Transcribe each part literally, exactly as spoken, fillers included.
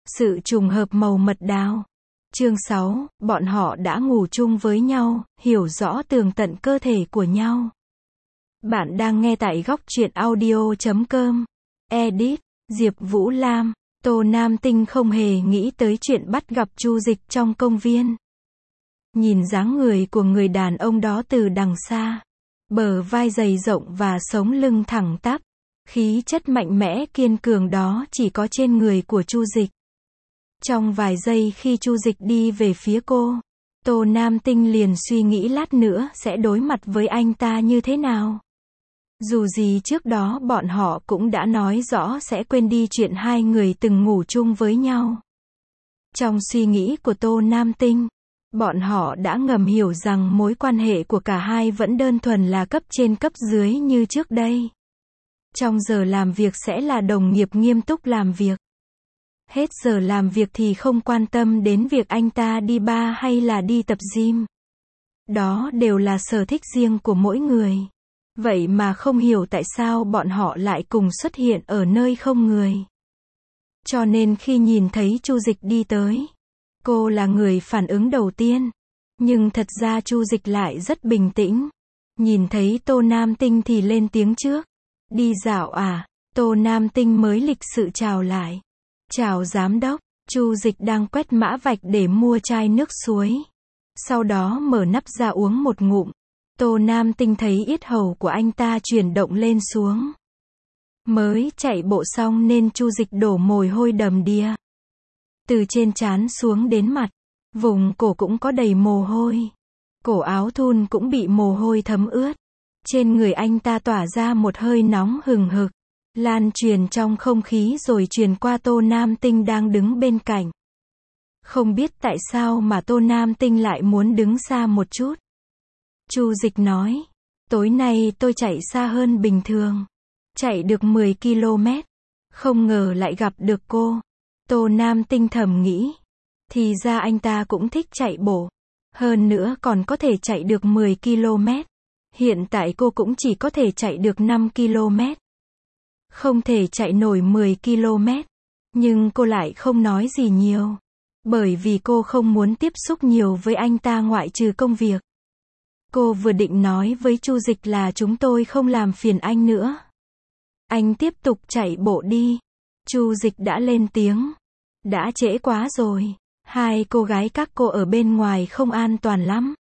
Sự trùng hợp màu mật đào. Chương sáu, bọn họ đã ngủ chung với nhau, hiểu rõ tường tận cơ thể của nhau. Bạn đang nghe tại góc truyện audio chấm com. Edit, Diệp Vũ Lam. Tô Nam Tinh không hề nghĩ tới chuyện bắt gặp Chu Dịch trong công viên. Nhìn dáng người của người đàn ông đó từ đằng xa. Bờ vai dày rộng và sống lưng thẳng tắp. Khí chất mạnh mẽ kiên cường đó chỉ có trên người của Chu Dịch. Trong vài giây khi Chu Dịch đi về phía cô, Tô Nam Tinh liền suy nghĩ lát nữa sẽ đối mặt với anh ta như thế nào. Dù gì trước đó bọn họ cũng đã nói rõ sẽ quên đi chuyện hai người từng ngủ chung với nhau. Trong suy nghĩ của Tô Nam Tinh, bọn họ đã ngầm hiểu rằng mối quan hệ của cả hai vẫn đơn thuần là cấp trên cấp dưới như trước đây. Trong giờ làm việc sẽ là đồng nghiệp nghiêm túc làm việc. Hết giờ làm việc thì không quan tâm đến việc anh ta đi bar hay là đi tập gym. Đó đều là sở thích riêng của mỗi người. Vậy mà không hiểu tại sao bọn họ lại cùng xuất hiện ở nơi không người. Cho nên khi nhìn thấy Chu Dịch đi tới, cô là người phản ứng đầu tiên. Nhưng thật ra Chu Dịch lại rất bình tĩnh. Nhìn thấy Tô Nam Tinh thì lên tiếng trước. Đi dạo à? Tô Nam Tinh mới lịch sự chào lại. Chào giám đốc. Chu Dịch đang quét mã vạch để mua chai nước suối. Sau đó mở nắp ra uống một ngụm. Tô Nam Tinh thấy yết hầu của anh ta chuyển động lên xuống. Mới chạy bộ xong nên Chu Dịch đổ mồ hôi đầm đìa. Từ trên trán xuống đến mặt, vùng cổ cũng có đầy mồ hôi. Cổ áo thun cũng bị mồ hôi thấm ướt. Trên người anh ta tỏa ra một hơi nóng hừng hực, lan truyền trong không khí rồi truyền qua Tô Nam Tinh đang đứng bên cạnh. Không biết tại sao mà Tô Nam Tinh lại muốn đứng xa một chút. Chu Dịch nói, tối nay tôi chạy xa hơn bình thường. Chạy được mười ki lô mét. Không ngờ lại gặp được cô. Tô Nam Tinh thầm nghĩ. Thì ra anh ta cũng thích chạy bộ. Hơn nữa còn có thể chạy được mười ki lô mét. Hiện tại cô cũng chỉ có thể chạy được năm ki lô mét. Không thể chạy nổi mười ki lô mét. Nhưng cô lại không nói gì nhiều. Bởi vì cô không muốn tiếp xúc nhiều với anh ta ngoại trừ công việc. Cô vừa định nói với Chu Dịch là chúng tôi không làm phiền anh nữa. Anh tiếp tục chạy bộ đi. Chu Dịch đã lên tiếng. Đã trễ quá rồi. Hai cô gái các cô ở bên ngoài không an toàn lắm.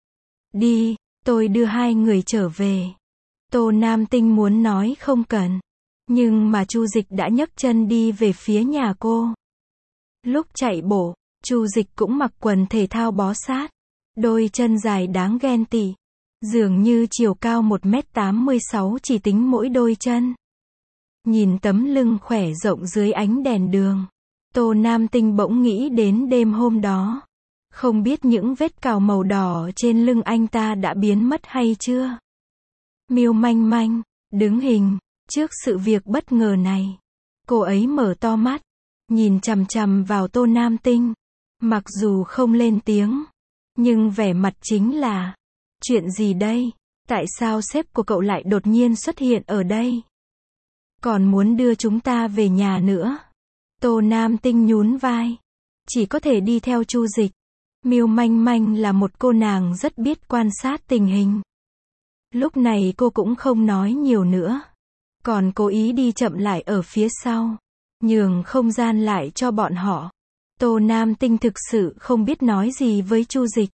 Đi, tôi đưa hai người trở về. Tô Nam Tinh muốn nói không cần. Nhưng mà Chu Dịch đã nhấc chân đi về phía nhà cô. Lúc chạy bộ, Chu Dịch cũng mặc quần thể thao bó sát. Đôi chân dài đáng ghen tị. Dường như chiều cao một mét tám mươi sáu chỉ tính mỗi đôi chân. Nhìn tấm lưng khỏe rộng dưới ánh đèn đường. Tô Nam Tinh bỗng nghĩ đến đêm hôm đó. Không biết những vết cào màu đỏ trên lưng anh ta đã biến mất hay chưa. Miêu Manh Manh, đứng hình. Trước sự việc bất ngờ này, cô ấy mở to mắt. Nhìn chằm chằm vào Tô Nam Tinh. Mặc dù không lên tiếng. Nhưng vẻ mặt chính là, chuyện gì đây? Tại sao sếp của cậu lại đột nhiên xuất hiện ở đây? Còn muốn đưa chúng ta về nhà nữa. Tô Nam Tinh nhún vai. Chỉ có thể đi theo Chu Dịch. Miêu Manh Manh là một cô nàng rất biết quan sát tình hình. Lúc này cô cũng không nói nhiều nữa. Còn cố ý đi chậm lại ở phía sau. Nhường không gian lại cho bọn họ. Tô Nam Tinh thực sự không biết nói gì với Chu Dịch.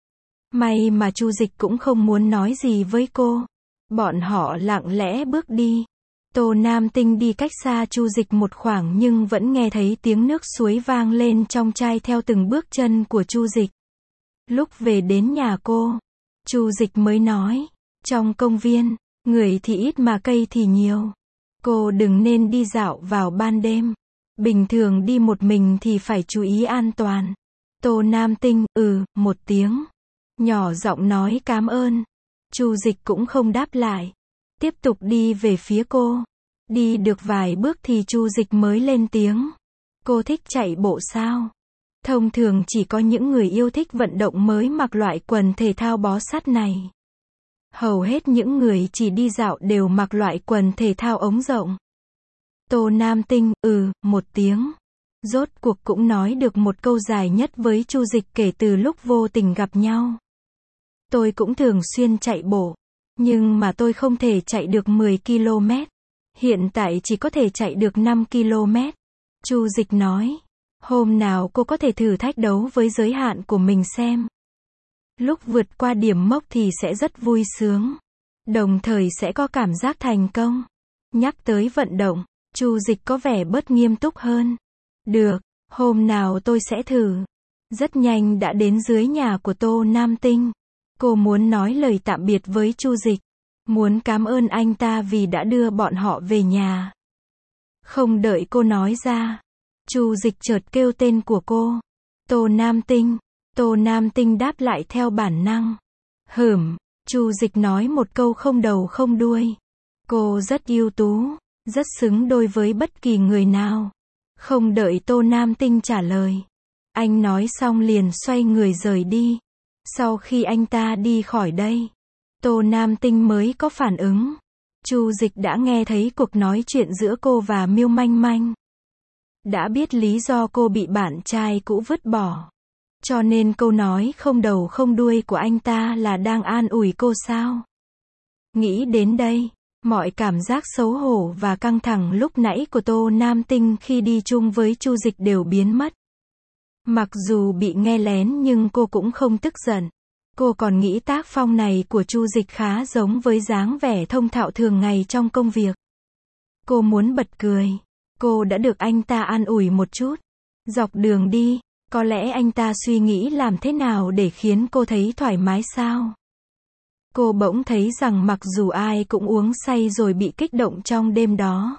May mà Chu Dịch cũng không muốn nói gì với cô. Bọn họ lặng lẽ bước đi. Tô Nam Tinh đi cách xa Chu Dịch một khoảng nhưng vẫn nghe thấy tiếng nước suối vang lên trong chai theo từng bước chân của Chu Dịch. Lúc về đến nhà cô, Chu Dịch mới nói, trong công viên, người thì ít mà cây thì nhiều. Cô đừng nên đi dạo vào ban đêm. Bình thường đi một mình thì phải chú ý an toàn. Tô Nam Tinh, ừ, một tiếng. Nhỏ giọng nói cảm ơn. Chu Dịch cũng không đáp lại. Tiếp tục đi về phía cô. Đi được vài bước thì Chu Dịch mới lên tiếng. Cô thích chạy bộ sao? Thông thường chỉ có những người yêu thích vận động mới mặc loại quần thể thao bó sát này. Hầu hết những người chỉ đi dạo đều mặc loại quần thể thao ống rộng. Tô Nam Tinh, ừ, một tiếng. Rốt cuộc cũng nói được một câu dài nhất với Chu Dịch kể từ lúc vô tình gặp nhau. Tôi cũng thường xuyên chạy bộ, nhưng mà tôi không thể chạy được mười ki lô mét. Hiện tại chỉ có thể chạy được năm ki lô mét. Chu Dịch nói, hôm nào cô có thể thử thách đấu với giới hạn của mình xem. Lúc vượt qua điểm mốc thì sẽ rất vui sướng, đồng thời sẽ có cảm giác thành công. Nhắc tới vận động, Chu Dịch có vẻ bớt nghiêm túc hơn. Được, hôm nào tôi sẽ thử. Rất nhanh đã đến dưới nhà của Tô Nam Tinh. Cô muốn nói lời tạm biệt với Chu Dịch, muốn cảm ơn anh ta vì đã đưa bọn họ về nhà. Không đợi cô nói ra, Chu Dịch chợt kêu tên của cô. Tô Nam Tinh. Tô Nam Tinh đáp lại theo bản năng. Hửm, Chu Dịch nói một câu không đầu không đuôi. Cô rất ưu tú, rất xứng đôi với bất kỳ người nào. Không đợi Tô Nam Tinh trả lời, anh nói xong liền xoay người rời đi. Sau khi anh ta đi khỏi đây, Tô Nam Tinh mới có phản ứng. Chu Dịch đã nghe thấy cuộc nói chuyện giữa cô và Miêu Manh Manh. Đã biết lý do cô bị bạn trai cũ vứt bỏ. Cho nên câu nói không đầu không đuôi của anh ta là đang an ủi cô sao? Nghĩ đến đây, mọi cảm giác xấu hổ và căng thẳng lúc nãy của Tô Nam Tinh khi đi chung với Chu Dịch đều biến mất. Mặc dù bị nghe lén nhưng cô cũng không tức giận. Cô còn nghĩ tác phong này của Chu Dịch khá giống với dáng vẻ thông thạo thường ngày trong công việc. Cô muốn bật cười. Cô đã được anh ta an ủi một chút. Dọc đường đi, có lẽ anh ta suy nghĩ làm thế nào để khiến cô thấy thoải mái sao? Cô bỗng thấy rằng mặc dù ai cũng uống say rồi bị kích động trong đêm đó.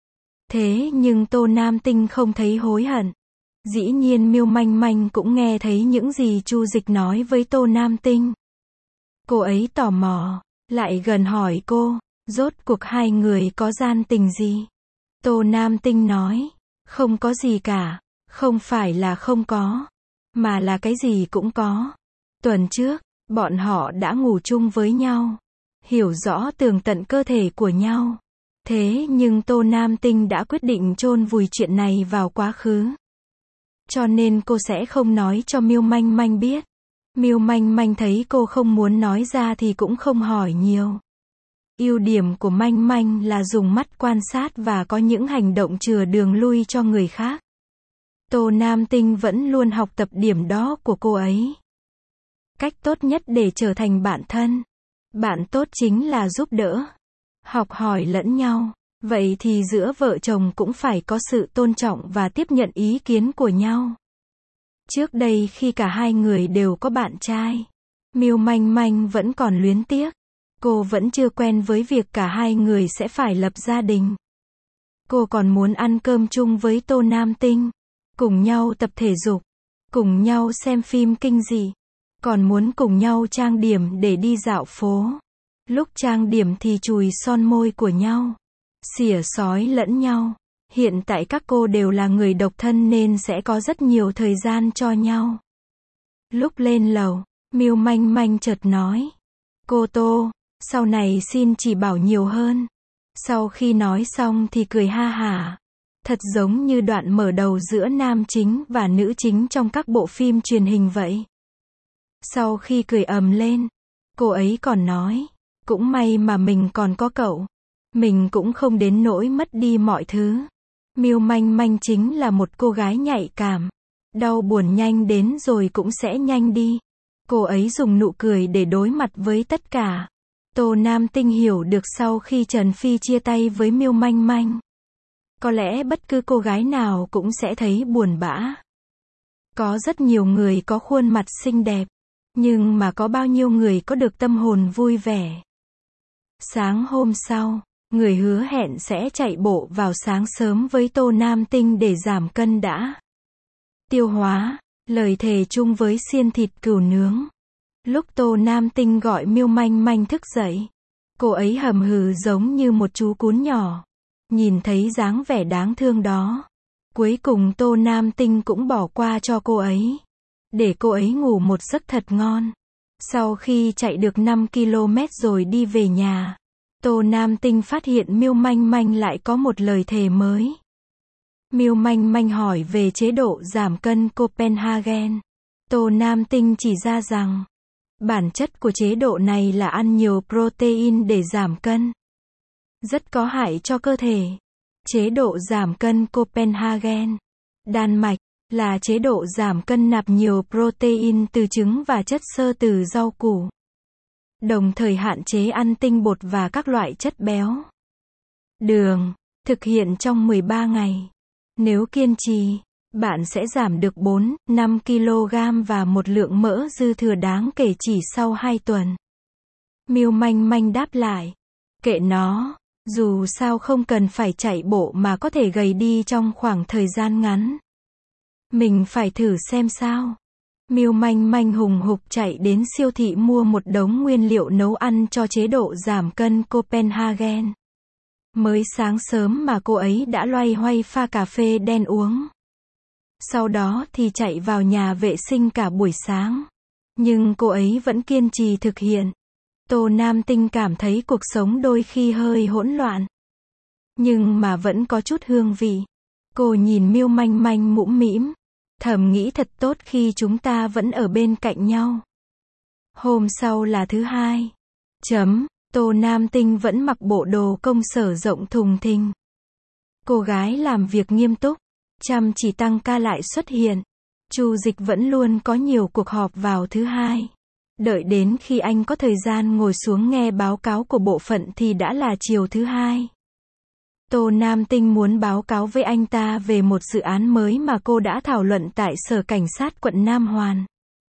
Thế nhưng Tô Nam Tinh không thấy hối hận. Dĩ nhiên Miêu Manh Manh cũng nghe thấy những gì Chu Dịch nói với Tô Nam Tinh. Cô ấy tò mò, lại gần hỏi cô, rốt cuộc hai người có gian tình gì? Tô Nam Tinh nói, không có gì cả, không phải là không có, mà là cái gì cũng có. Tuần trước, bọn họ đã ngủ chung với nhau, hiểu rõ tường tận cơ thể của nhau. Thế nhưng Tô Nam Tinh đã quyết định chôn vùi chuyện này vào quá khứ. Cho nên cô sẽ không nói cho Miêu Manh Manh biết. Miêu Manh Manh thấy cô không muốn nói ra thì cũng không hỏi nhiều. Ưu điểm của Manh Manh là dùng mắt quan sát và có những hành động chừa đường lui cho người khác. Tô Nam Tinh vẫn luôn học tập điểm đó của cô ấy. Cách tốt nhất để trở thành bạn thân, bạn tốt chính là giúp đỡ, học hỏi lẫn nhau. Vậy thì giữa vợ chồng cũng phải có sự tôn trọng và tiếp nhận ý kiến của nhau. Trước đây khi cả hai người đều có bạn trai, Miêu Manh Manh vẫn còn luyến tiếc. Cô vẫn chưa quen với việc cả hai người sẽ phải lập gia đình. Cô còn muốn ăn cơm chung với Tô Nam Tinh, cùng nhau tập thể dục, cùng nhau xem phim kinh dị, còn muốn cùng nhau trang điểm để đi dạo phố. Lúc trang điểm thì chùi son môi của nhau, xỉa xói lẫn nhau. Hiện tại các cô đều là người độc thân nên sẽ có rất nhiều thời gian cho nhau. Lúc lên lầu, Miêu Manh Manh chợt nói, cô Tô, sau này xin chỉ bảo nhiều hơn. Sau khi nói xong thì cười ha hả. Thật giống như đoạn mở đầu giữa nam chính và nữ chính trong các bộ phim truyền hình vậy. Sau khi cười ầm lên, cô ấy còn nói, cũng may mà mình còn có cậu. Mình cũng không đến nỗi mất đi mọi thứ. Miêu Manh Manh chính là một cô gái nhạy cảm. Đau buồn nhanh đến rồi cũng sẽ nhanh đi. Cô ấy dùng nụ cười để đối mặt với tất cả. Tô Nam Tinh hiểu được sau khi Trần Phi chia tay với Miêu Manh Manh, có lẽ bất cứ cô gái nào cũng sẽ thấy buồn bã. Có rất nhiều người có khuôn mặt xinh đẹp, nhưng mà có bao nhiêu người có được tâm hồn vui vẻ. Sáng hôm sau, người hứa hẹn sẽ chạy bộ vào sáng sớm với Tô Nam Tinh để giảm cân đã. Tiêu hóa, lời thề chung với xiên thịt cừu nướng. Lúc Tô Nam Tinh gọi Miêu Manh Manh thức dậy, cô ấy hầm hừ giống như một chú cún nhỏ. Nhìn thấy dáng vẻ đáng thương đó, cuối cùng Tô Nam Tinh cũng bỏ qua cho cô ấy, để cô ấy ngủ một giấc thật ngon. Sau khi chạy được năm ki lô mét rồi đi về nhà, Tô Nam Tinh phát hiện Miêu Manh Manh lại có một lời thề mới. Miêu Manh Manh hỏi về chế độ giảm cân Copenhagen. Tô Nam Tinh chỉ ra rằng, bản chất của chế độ này là ăn nhiều protein để giảm cân. Rất có hại cho cơ thể. Chế độ giảm cân Copenhagen, Đan Mạch, là chế độ giảm cân nạp nhiều protein từ trứng và chất xơ từ rau củ. Đồng thời hạn chế ăn tinh bột và các loại chất béo. Đường, thực hiện trong mười ba ngày. Nếu kiên trì, bạn sẽ giảm được bốn đến năm ki lô gam và một lượng mỡ dư thừa đáng kể chỉ sau hai tuần. Miêu Manh Manh đáp lại, kệ nó, dù sao không cần phải chạy bộ mà có thể gầy đi trong khoảng thời gian ngắn. Mình phải thử xem sao. Miêu Manh Manh hùng hục chạy đến siêu thị mua một đống nguyên liệu nấu ăn cho chế độ giảm cân Copenhagen. Mới sáng sớm mà cô ấy đã loay hoay pha cà phê đen uống. Sau đó thì chạy vào nhà vệ sinh cả buổi sáng. Nhưng cô ấy vẫn kiên trì thực hiện. Tô Nam Tinh cảm thấy cuộc sống đôi khi hơi hỗn loạn. Nhưng mà vẫn có chút hương vị. Cô nhìn Miêu Manh Manh mũm mĩm. Thầm nghĩ thật tốt khi chúng ta vẫn ở bên cạnh nhau. Hôm sau là thứ hai. Chấm. Tô Nam Tinh vẫn mặc bộ đồ công sở rộng thùng thình. Cô gái làm việc nghiêm túc, chăm chỉ tăng ca lại xuất hiện. Chu Dịch vẫn luôn có nhiều cuộc họp vào thứ hai. Đợi đến khi anh có thời gian ngồi xuống nghe báo cáo của bộ phận thì đã là chiều thứ hai. Tô Nam Tinh muốn báo cáo với anh ta về một dự án mới mà cô đã thảo luận tại Sở Cảnh sát quận Nam Hoàn.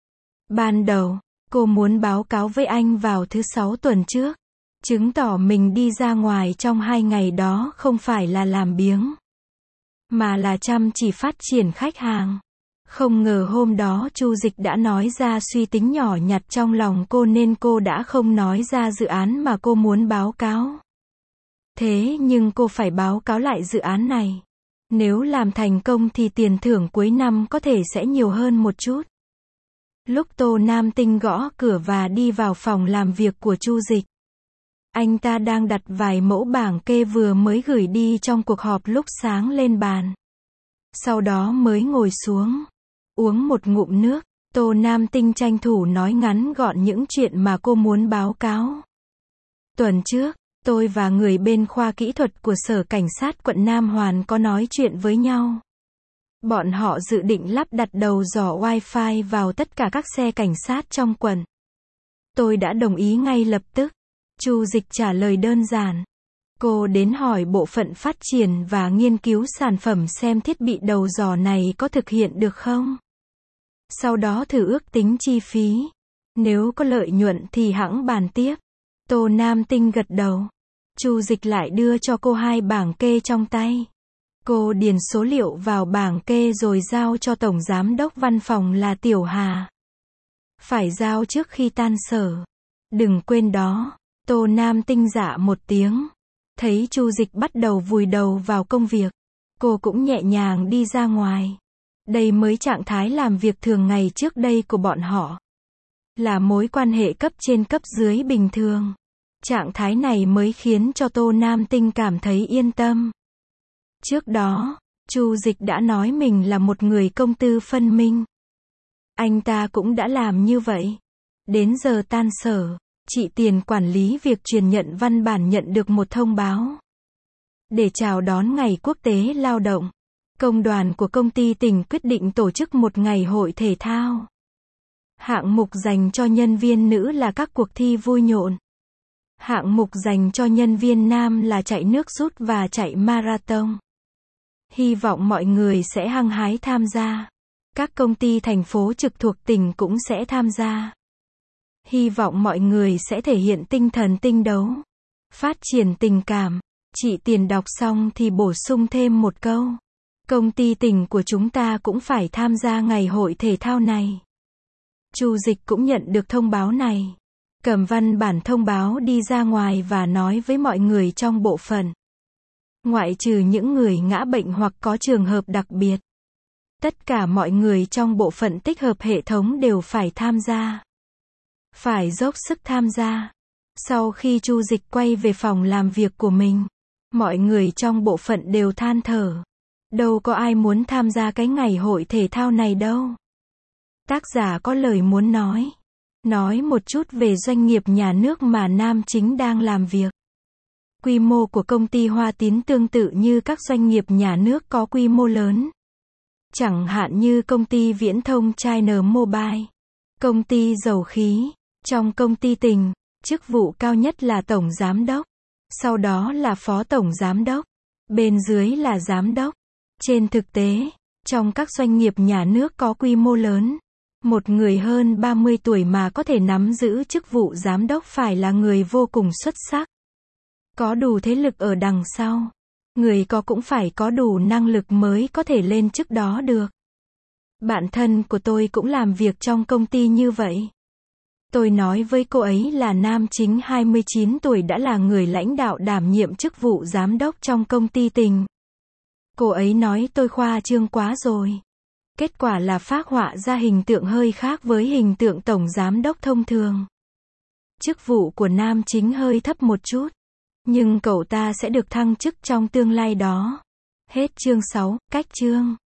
Ban đầu, cô muốn báo cáo với anh vào thứ sáu tuần trước. Chứng tỏ mình đi ra ngoài trong hai ngày đó không phải là làm biếng, mà là chăm chỉ phát triển khách hàng. Không ngờ hôm đó Chu Dịch đã nói ra suy tính nhỏ nhặt trong lòng cô nên cô đã không nói ra dự án mà cô muốn báo cáo. Thế nhưng cô phải báo cáo lại dự án này. Nếu làm thành công thì tiền thưởng cuối năm có thể sẽ nhiều hơn một chút. Lúc Tô Nam Tinh gõ cửa và đi vào phòng làm việc của Chu Dịch, anh ta đang đặt vài mẫu bảng kê vừa mới gửi đi trong cuộc họp lúc sáng lên bàn. Sau đó mới ngồi xuống, uống một ngụm nước. Tô Nam Tinh tranh thủ nói ngắn gọn những chuyện mà cô muốn báo cáo. Tuần trước, tôi và người bên khoa kỹ thuật của Sở Cảnh sát quận Nam Hoàn có nói chuyện với nhau. Bọn họ dự định lắp đặt đầu dò Wi-Fi vào tất cả các xe cảnh sát trong quận. Tôi đã đồng ý ngay lập tức. Chu Dịch trả lời đơn giản. Cô đến hỏi bộ phận phát triển và nghiên cứu sản phẩm xem thiết bị đầu dò này có thực hiện được không. Sau đó thử ước tính chi phí. Nếu có lợi nhuận thì hẵng bàn tiếp. Tô Nam Tinh gật đầu. Chu Dịch lại đưa cho cô hai bảng kê trong tay. Cô điền số liệu vào bảng kê rồi giao cho Tổng Giám đốc văn phòng là Tiểu Hà. Phải giao trước khi tan sở. Đừng quên đó. Tô Nam Tinh dạ một tiếng. Thấy Chu Dịch bắt đầu vùi đầu vào công việc. Cô cũng nhẹ nhàng đi ra ngoài. Đây mới trạng thái làm việc thường ngày trước đây của bọn họ. Là mối quan hệ cấp trên cấp dưới bình thường. Trạng thái này mới khiến cho Tô Nam Tinh cảm thấy yên tâm. Trước đó, Chu Dịch đã nói mình là một người công tư phân minh. Anh ta cũng đã làm như vậy. Đến giờ tan sở, chị Tiền quản lý việc truyền nhận văn bản nhận được một thông báo. Để chào đón Ngày Quốc tế Lao động, công đoàn của công ty tỉnh quyết định tổ chức một ngày hội thể thao. Hạng mục dành cho nhân viên nữ là các cuộc thi vui nhộn. Hạng mục dành cho nhân viên nam là chạy nước rút và chạy marathon. Hy vọng mọi người sẽ hăng hái tham gia. Các công ty thành phố trực thuộc tỉnh cũng sẽ tham gia. Hy vọng mọi người sẽ thể hiện tinh thần tinh đấu, phát triển tình cảm. Chị Tiền đọc xong thì bổ sung thêm một câu. Công ty tỉnh của chúng ta cũng phải tham gia ngày hội thể thao này. Chu Dịch cũng nhận được thông báo này. Cầm văn bản thông báo đi ra ngoài và nói với mọi người trong bộ phận. Ngoại trừ những người ngã bệnh hoặc có trường hợp đặc biệt. Tất cả mọi người trong bộ phận tích hợp hệ thống đều phải tham gia. Phải dốc sức tham gia. Sau khi Chu Dịch quay về phòng làm việc của mình, mọi người trong bộ phận đều than thở. Đâu có ai muốn tham gia cái ngày hội thể thao này đâu. Tác giả có lời muốn nói. Nói một chút về doanh nghiệp nhà nước mà Nam Chính đang làm việc. Quy mô của công ty Hoa Tín tương tự như các doanh nghiệp nhà nước có quy mô lớn. Chẳng hạn như công ty viễn thông China Mobile, công ty dầu khí. Trong công ty Tình, chức vụ cao nhất là tổng giám đốc, sau đó là phó tổng giám đốc, bên dưới là giám đốc. Trên thực tế, trong các doanh nghiệp nhà nước có quy mô lớn, một người hơn ba mươi tuổi mà có thể nắm giữ chức vụ giám đốc phải là người vô cùng xuất sắc. Có đủ thế lực ở đằng sau. Người có cũng phải có đủ năng lực mới có thể lên chức đó được. Bạn thân của tôi cũng làm việc trong công ty như vậy. Tôi nói với cô ấy là Nam Chính hai mươi chín tuổi đã là người lãnh đạo đảm nhiệm chức vụ giám đốc trong công ty Tình. Cô ấy nói tôi khoa trương quá rồi. Kết quả là phác họa ra hình tượng hơi khác với hình tượng tổng giám đốc thông thường. Chức vụ của Nam Chính hơi thấp một chút, nhưng cậu ta sẽ được thăng chức trong tương lai đó. Hết chương sáu, cách chương.